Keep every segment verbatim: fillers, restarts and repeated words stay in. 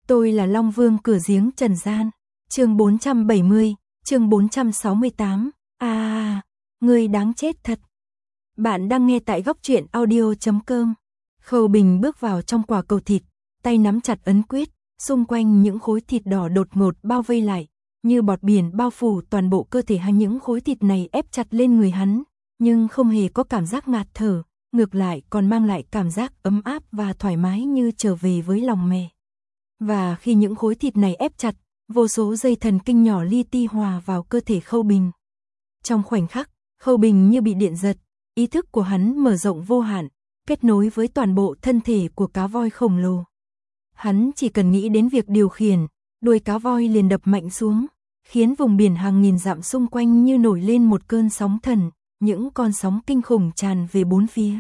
Tôi là Long Vương cửa giếng trần gian. Chương bốn trăm bảy mươi, chương bốn trăm sáu mươi tám. À, người đáng chết thật. Bạn đang nghe tại góc truyện audio chấm com. Khâu Bình bước vào trong quả cầu thịt, tay nắm chặt ấn quyết, xung quanh những khối thịt đỏ đột ngột bao vây lại, như bọt biển bao phủ toàn bộ cơ thể hắn. Những khối thịt này ép chặt lên người hắn, nhưng không hề có cảm giác ngạt thở, ngược lại còn mang lại cảm giác ấm áp và thoải mái như trở về với lòng mẹ. Và khi những khối thịt này ép chặt, vô số dây thần kinh nhỏ li ti hòa vào cơ thể Khâu Bình. Trong khoảnh khắc, Khâu Bình như bị điện giật, ý thức của hắn mở rộng vô hạn, kết nối với toàn bộ thân thể của cá voi khổng lồ. Hắn chỉ cần nghĩ đến việc điều khiển, đuôi cá voi liền đập mạnh xuống, khiến vùng biển hàng nghìn dặm xung quanh như nổi lên một cơn sóng thần, những con sóng kinh khủng tràn về bốn phía.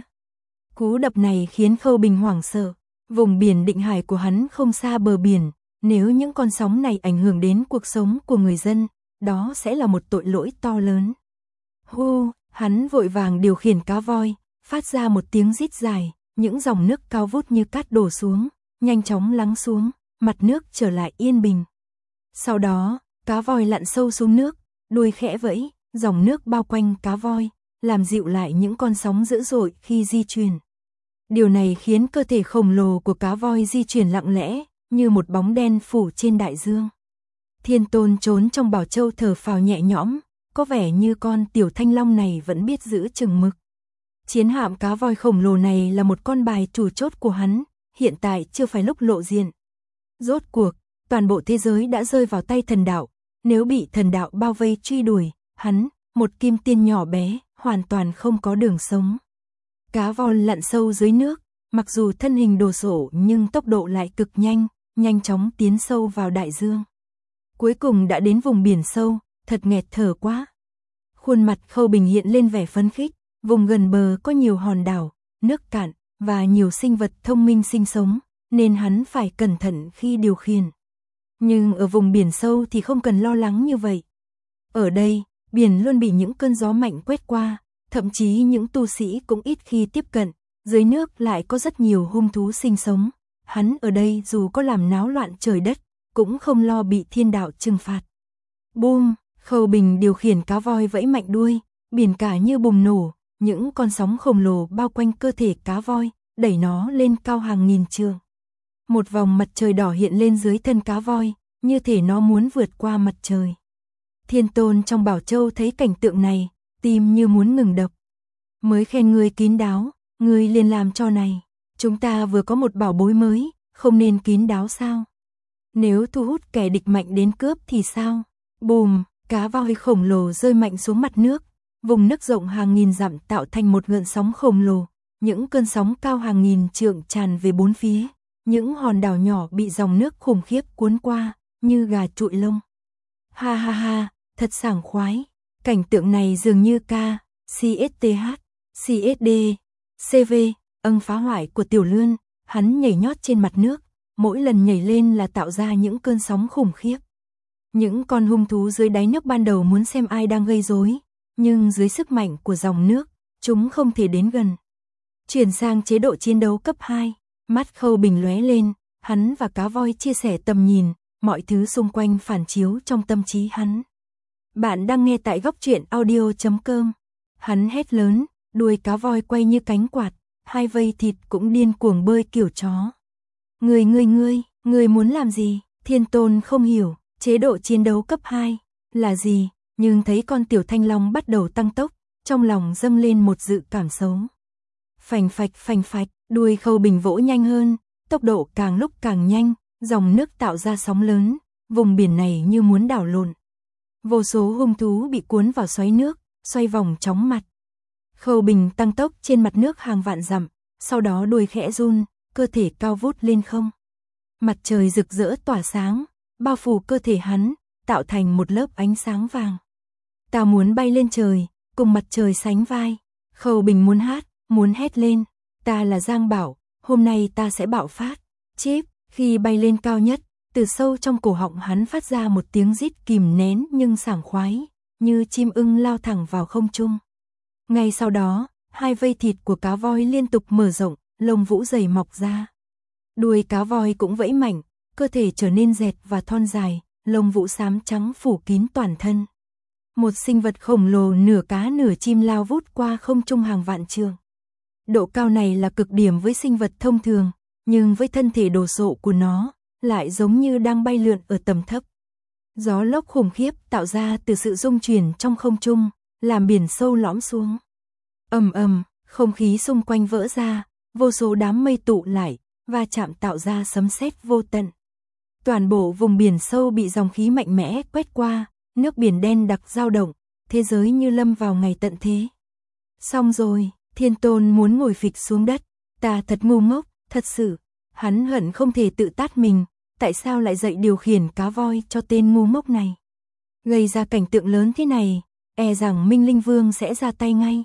Cú đập này khiến Khâu Bình hoảng sợ, vùng biển Định Hải của hắn không xa bờ biển, nếu những con sóng này ảnh hưởng đến cuộc sống của người dân, đó sẽ là một tội lỗi to lớn. Hu, hắn vội vàng điều khiển cá voi, phát ra một tiếng rít dài, những dòng nước cao vút như cát đổ xuống, nhanh chóng lắng xuống, mặt nước trở lại yên bình. Sau đó, cá voi lặn sâu xuống nước, đuôi khẽ vẫy, dòng nước bao quanh cá voi, làm dịu lại những con sóng dữ dội khi di chuyển. Điều này khiến cơ thể khổng lồ của cá voi di chuyển lặng lẽ, như một bóng đen phủ trên đại dương. Thiên Tôn trốn trong bảo châu thở phào nhẹ nhõm, có vẻ như con tiểu thanh long này vẫn biết giữ chừng mực. Chiến hạm cá voi khổng lồ này là một con bài chủ chốt của hắn, hiện tại chưa phải lúc lộ diện. Rốt cuộc, toàn bộ thế giới đã rơi vào tay thần đạo, nếu bị thần đạo bao vây truy đuổi, hắn, một kim tiên nhỏ bé, hoàn toàn không có đường sống. Cá voi lặn sâu dưới nước, mặc dù thân hình đồ sộ nhưng tốc độ lại cực nhanh, nhanh chóng tiến sâu vào đại dương. Cuối cùng đã đến vùng biển sâu, thật nghẹt thở quá. Khuôn mặt Khâu Bình hiện lên vẻ phấn khích, vùng gần bờ có nhiều hòn đảo, nước cạn và nhiều sinh vật thông minh sinh sống, nên hắn phải cẩn thận khi điều khiển. Nhưng ở vùng biển sâu thì không cần lo lắng như vậy. Ở đây, biển luôn bị những cơn gió mạnh quét qua, thậm chí những tu sĩ cũng ít khi tiếp cận, dưới nước lại có rất nhiều hung thú sinh sống. Hắn ở đây dù có làm náo loạn trời đất, cũng không lo bị thiên đạo trừng phạt. Boom, Khâu Bình điều khiển cá voi vẫy mạnh đuôi, biển cả như bùng nổ, những con sóng khổng lồ bao quanh cơ thể cá voi, đẩy nó lên cao hàng nghìn trượng. Một vòng mặt trời đỏ hiện lên dưới thân cá voi, như thể nó muốn vượt qua mặt trời. Thiên Tôn trong bảo châu thấy cảnh tượng này, tim như muốn ngừng đập. Mới khen ngươi kín đáo, ngươi liền làm cho này. Chúng ta vừa có một bảo bối mới, không nên kín đáo sao? Nếu thu hút kẻ địch mạnh đến cướp thì sao? Bùm, cá voi khổng lồ rơi mạnh xuống mặt nước. Vùng nước rộng hàng nghìn dặm tạo thành một gợn sóng khổng lồ. Những cơn sóng cao hàng nghìn trượng tràn về bốn phía. Những hòn đảo nhỏ bị dòng nước khủng khiếp cuốn qua, như gà trụi lông. Ha ha ha, thật sảng khoái. Cảnh tượng này dường như ca, xê ét tê hát, xê ét đê, xê vê, âng phá hoại của Tiểu Lươn, hắn nhảy nhót trên mặt nước, mỗi lần nhảy lên là tạo ra những cơn sóng khủng khiếp. Những con hung thú dưới đáy nước ban đầu muốn xem ai đang gây rối, nhưng dưới sức mạnh của dòng nước, chúng không thể đến gần. Chuyển sang chế độ chiến đấu cấp hai, mắt Khâu Bình lóe lên, hắn và cá voi chia sẻ tầm nhìn, mọi thứ xung quanh phản chiếu trong tâm trí hắn. Bạn đang nghe tại góc truyện audio chấm com. Hắn hét lớn, đuôi cá voi quay như cánh quạt, hai vây thịt cũng điên cuồng bơi kiểu chó. Ngươi ngươi ngươi, ngươi muốn làm gì? Thiên Tôn không hiểu, chế độ chiến đấu cấp hai là gì, nhưng thấy con tiểu thanh long bắt đầu tăng tốc, trong lòng dâng lên một dự cảm xấu. Phành phạch phành phạch, đuôi Khâu Bình vỗ nhanh hơn, tốc độ càng lúc càng nhanh, dòng nước tạo ra sóng lớn, vùng biển này như muốn đảo lộn. Vô số hung thú bị cuốn vào xoáy nước, xoay vòng chóng mặt. Khâu Bình tăng tốc trên mặt nước hàng vạn dặm, sau đó đuôi khẽ run, cơ thể cao vút lên không. Mặt trời rực rỡ tỏa sáng, bao phủ cơ thể hắn, tạo thành một lớp ánh sáng vàng. Ta muốn bay lên trời, cùng mặt trời sánh vai. Khâu Bình muốn hát, muốn hét lên. Ta là Giang Bảo, hôm nay ta sẽ bạo phát. Chíp, khi bay lên cao nhất, từ sâu trong cổ họng hắn phát ra một tiếng rít kìm nén nhưng sảng khoái, như chim ưng lao thẳng vào không trung. Ngay sau đó, hai vây thịt của cá voi liên tục mở rộng, lông vũ dày mọc ra. Đuôi cá voi cũng vẫy mạnh, cơ thể trở nên dẹt và thon dài, lông vũ xám trắng phủ kín toàn thân. Một sinh vật khổng lồ nửa cá nửa chim lao vút qua không trung hàng vạn trượng. Độ cao này là cực điểm với sinh vật thông thường, nhưng với thân thể đồ sộ của nó, lại giống như đang bay lượn ở tầm thấp. Gió lốc khủng khiếp tạo ra từ sự rung chuyển trong không trung, làm biển sâu lõm xuống. Ầm ầm, không khí xung quanh vỡ ra, vô số đám mây tụ lại, và chạm tạo ra sấm sét vô tận. Toàn bộ vùng biển sâu bị dòng khí mạnh mẽ quét qua, nước biển đen đặc dao động, thế giới như lâm vào ngày tận thế. Xong rồi, Thiên Tôn muốn ngồi phịch xuống đất, ta thật ngu ngốc, thật sự, hắn hận không thể tự tát mình, tại sao lại dạy điều khiển cá voi cho tên ngu ngốc này. Gây ra cảnh tượng lớn thế này, e rằng Minh Linh Vương sẽ ra tay ngay.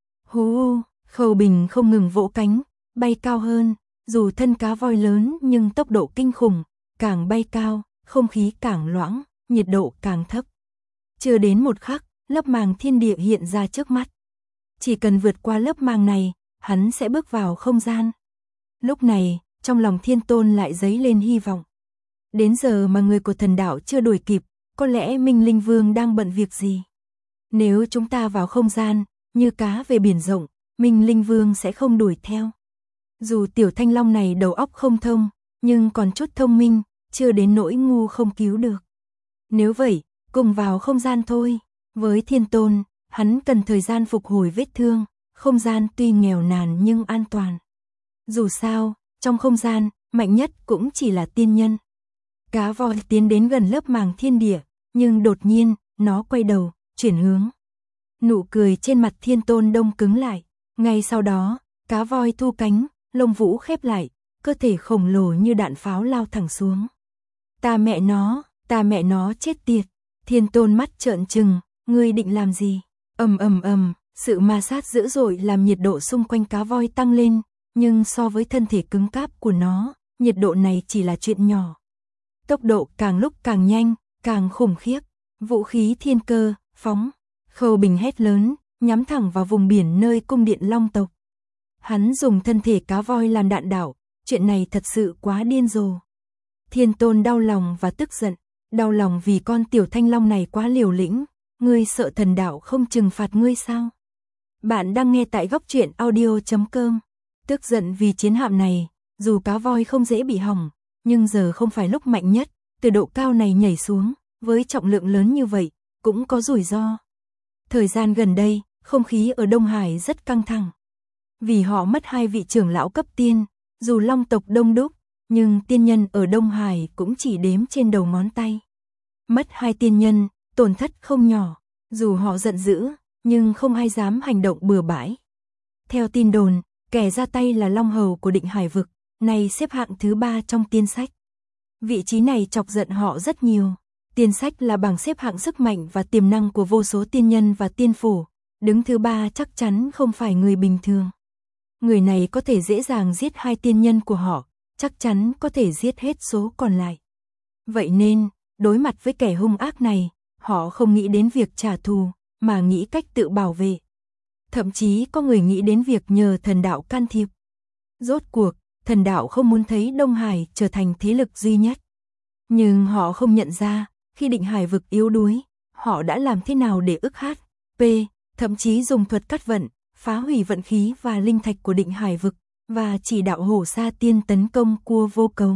Hú, Khâu Bình không ngừng vỗ cánh, bay cao hơn, dù thân cá voi lớn nhưng tốc độ kinh khủng, càng bay cao, không khí càng loãng, nhiệt độ càng thấp. Chưa đến một khắc, lớp màng thiên địa hiện ra trước mắt. Chỉ cần vượt qua lớp màng này, hắn sẽ bước vào không gian. Lúc này, trong lòng Thiên Tôn lại dấy lên hy vọng. Đến giờ mà người của thần đạo chưa đuổi kịp, có lẽ Minh Linh Vương đang bận việc gì. Nếu chúng ta vào không gian, như cá về biển rộng, Minh Linh Vương sẽ không đuổi theo. Dù tiểu thanh long này đầu óc không thông, nhưng còn chút thông minh, chưa đến nỗi ngu không cứu được. Nếu vậy, cùng vào không gian thôi. Với Thiên Tôn, hắn cần thời gian phục hồi vết thương, không gian tuy nghèo nàn nhưng an toàn. Dù sao, trong không gian, mạnh nhất cũng chỉ là tiên nhân. Cá voi tiến đến gần lớp màng thiên địa, nhưng đột nhiên, nó quay đầu, chuyển hướng. Nụ cười trên mặt Thiên Tôn đông cứng lại. Ngay sau đó, cá voi thu cánh, lông vũ khép lại, cơ thể khổng lồ như đạn pháo lao thẳng xuống. Ta mẹ nó, ta mẹ nó chết tiệt. Thiên Tôn mắt trợn trừng, ngươi định làm gì? Ầm ầm ầm, sự ma sát dữ dội làm nhiệt độ xung quanh cá voi tăng lên, nhưng so với thân thể cứng cáp của nó, nhiệt độ này chỉ là chuyện nhỏ. Tốc độ càng lúc càng nhanh, càng khủng khiếp. Vũ khí thiên cơ, phóng. Khâu Bình hét lớn, nhắm thẳng vào vùng biển nơi cung điện Long tộc. Hắn dùng thân thể cá voi làm đạn đạo, chuyện này thật sự quá điên rồ. Thiên Tôn đau lòng và tức giận, đau lòng vì con tiểu thanh long này quá liều lĩnh, ngươi sợ thần đạo không trừng phạt ngươi sao? Bạn đang nghe tại góc truyện audio chấm com. Tức giận vì chiến hạm này, dù cá voi không dễ bị hỏng, nhưng giờ không phải lúc mạnh nhất, từ độ cao này nhảy xuống, với trọng lượng lớn như vậy, cũng có rủi ro. Thời gian gần đây, không khí ở Đông Hải rất căng thẳng. Vì họ mất hai vị trưởng lão cấp tiên, dù Long tộc đông đúc, nhưng tiên nhân ở Đông Hải cũng chỉ đếm trên đầu ngón tay. Mất hai tiên nhân, tổn thất không nhỏ, dù họ giận dữ, nhưng không ai dám hành động bừa bãi. Theo tin đồn, kẻ ra tay là Long Hầu của Định Hải vực, nay xếp hạng thứ ba trong tiên sách. Vị trí này chọc giận họ rất nhiều. Tiên sách là bảng xếp hạng sức mạnh và tiềm năng của vô số tiên nhân và tiên phủ, đứng thứ ba chắc chắn không phải người bình thường. Người này có thể dễ dàng giết hai tiên nhân của họ, chắc chắn có thể giết hết số còn lại. Vậy nên, đối mặt với kẻ hung ác này, họ không nghĩ đến việc trả thù, mà nghĩ cách tự bảo vệ. Thậm chí có người nghĩ đến việc nhờ thần đạo can thiệp. Rốt cuộc, thần đạo không muốn thấy Đông Hải trở thành thế lực duy nhất. Nhưng họ không nhận ra, khi Định Hải vực yếu đuối, họ đã làm thế nào để ức hát, p, thậm chí dùng thuật cắt vận, phá hủy vận khí và linh thạch của Định Hải vực, và chỉ đạo Hổ Sa Tiên tấn công cua vô cấu.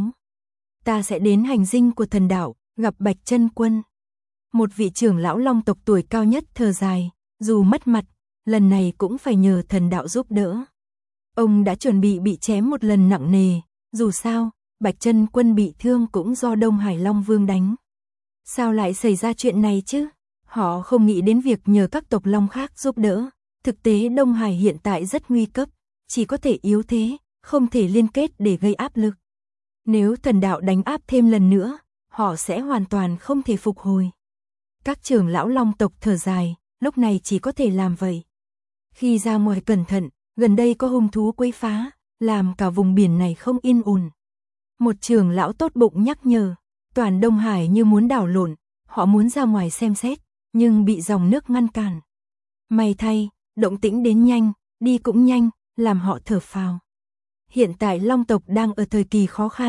Ta sẽ đến hành dinh của thần đạo, gặp Bạch Chân Quân. Một vị trưởng lão Long tộc tuổi cao nhất thở dài, dù mất mặt, lần này cũng phải nhờ thần đạo giúp đỡ. Ông đã chuẩn bị bị chém một lần nặng nề, dù sao, Bạch Chân Quân bị thương cũng do Đông Hải Long Vương đánh. Sao lại xảy ra chuyện này chứ? Họ không nghĩ đến việc nhờ các tộc Long khác giúp đỡ. Thực tế Đông Hải hiện tại rất nguy cấp, chỉ có thể yếu thế, không thể liên kết để gây áp lực. Nếu thần đạo đánh áp thêm lần nữa, họ sẽ hoàn toàn không thể phục hồi. Các trưởng lão Long tộc thở dài, lúc này chỉ có thể làm vậy. Khi ra ngoài cẩn thận, gần đây có hung thú quấy phá, làm cả vùng biển này không yên ổn. Một trưởng lão tốt bụng nhắc nhở, toàn Đông Hải như muốn đảo lộn, họ muốn ra ngoài xem xét, nhưng bị dòng nước ngăn cản. May thay, động tĩnh đến nhanh, đi cũng nhanh, làm họ thở phào. Hiện tại Long tộc đang ở thời kỳ khó khăn,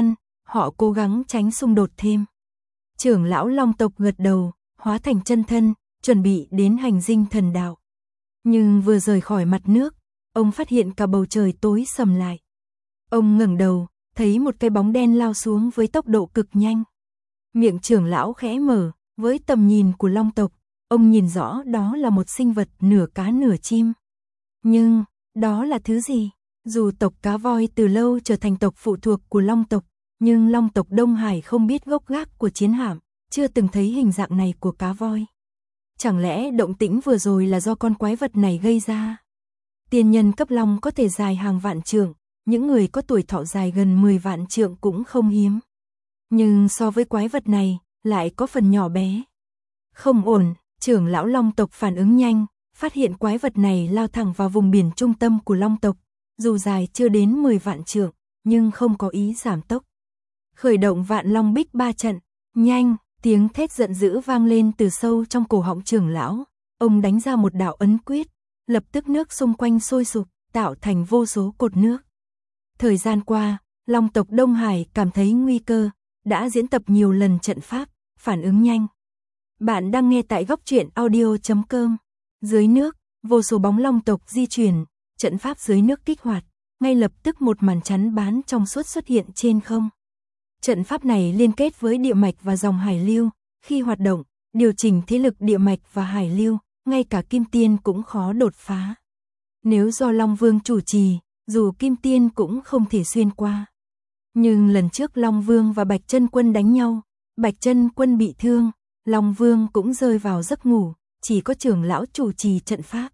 họ cố gắng tránh xung đột thêm. Trưởng lão Long tộc gật đầu, hóa thành chân thân, chuẩn bị đến hành dinh thần đạo. Nhưng vừa rời khỏi mặt nước, ông phát hiện cả bầu trời tối sầm lại. Ông ngẩng đầu, thấy một cái bóng đen lao xuống với tốc độ cực nhanh. Miệng trưởng lão khẽ mở, với tầm nhìn của Long tộc, ông nhìn rõ đó là một sinh vật nửa cá nửa chim. Nhưng, đó là thứ gì? Dù tộc cá voi từ lâu trở thành tộc phụ thuộc của Long tộc, nhưng Long tộc Đông Hải không biết gốc gác của chiến hạm, chưa từng thấy hình dạng này của cá voi. Chẳng lẽ động tĩnh vừa rồi là do con quái vật này gây ra? Tiên nhân cấp long có thể dài hàng vạn trượng, những người có tuổi thọ dài gần mười vạn trượng cũng không hiếm. Nhưng so với quái vật này, lại có phần nhỏ bé. Không ổn, trưởng lão Long tộc phản ứng nhanh, phát hiện quái vật này lao thẳng vào vùng biển trung tâm của Long tộc, dù dài chưa đến mười vạn trượng, nhưng không có ý giảm tốc. Khởi động Vạn Long Bích ba trận, nhanh, tiếng thét giận dữ vang lên từ sâu trong cổ họng trưởng lão, ông đánh ra một đạo ấn quyết, lập tức nước xung quanh sôi sục, tạo thành vô số cột nước. Thời gian qua, Long tộc Đông Hải cảm thấy nguy cơ, đã diễn tập nhiều lần trận pháp, phản ứng nhanh. Bạn đang nghe tại góc truyện audio chấm com. Dưới nước, vô số bóng long tộc di chuyển, trận pháp dưới nước kích hoạt, ngay lập tức một màn chắn bán trong suốt xuất hiện trên không. Trận pháp này liên kết với địa mạch và dòng hải lưu, khi hoạt động, điều chỉnh thế lực địa mạch và hải lưu, ngay cả kim tiên cũng khó đột phá. Nếu do Long Vương chủ trì, dù kim tiên cũng không thể xuyên qua. Nhưng lần trước Long Vương và Bạch Chân Quân đánh nhau, Bạch Chân Quân bị thương, Long Vương cũng rơi vào giấc ngủ, chỉ có trưởng lão chủ trì trận pháp.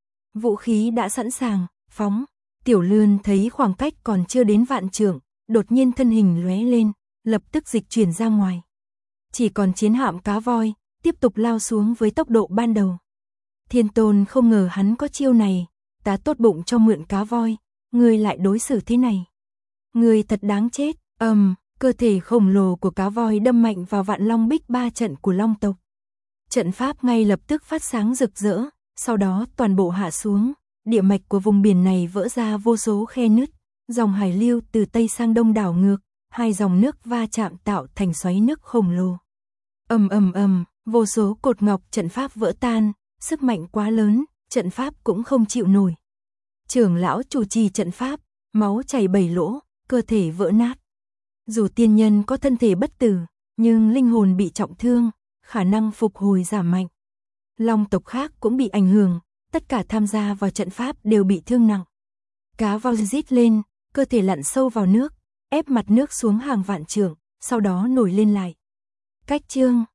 Vũ khí đã sẵn sàng, phóng. Tiểu Lươn thấy khoảng cách còn chưa đến vạn trượng, đột nhiên thân hình lóe lên, lập tức dịch chuyển ra ngoài. Chỉ còn chiến hạm cá voi, tiếp tục lao xuống với tốc độ ban đầu. Thiên Tôn không ngờ hắn có chiêu này, ta tốt bụng cho mượn cá voi, ngươi lại đối xử thế này. Ngươi thật đáng chết, ầm, um, cơ thể khổng lồ của cá voi đâm mạnh vào Vạn Long Bích ba trận của Long tộc. Trận pháp ngay lập tức phát sáng rực rỡ, sau đó toàn bộ hạ xuống, địa mạch của vùng biển này vỡ ra vô số khe nứt, dòng hải lưu từ tây sang đông đảo ngược, hai dòng nước va chạm tạo thành xoáy nước khổng lồ. Ầm ầm ầm, vô số cột ngọc trận pháp vỡ tan, sức mạnh quá lớn, trận pháp cũng không chịu nổi. Trưởng lão chủ trì trận pháp, máu chảy bảy lỗ, cơ thể vỡ nát. Dù tiên nhân có thân thể bất tử, nhưng linh hồn bị trọng thương, khả năng phục hồi giảm mạnh. Long tộc khác cũng bị ảnh hưởng, tất cả tham gia vào trận pháp đều bị thương nặng. Cá voi rít lên, cơ thể lặn sâu vào nước, ép mặt nước xuống hàng vạn trượng, sau đó nổi lên lại. Cách chương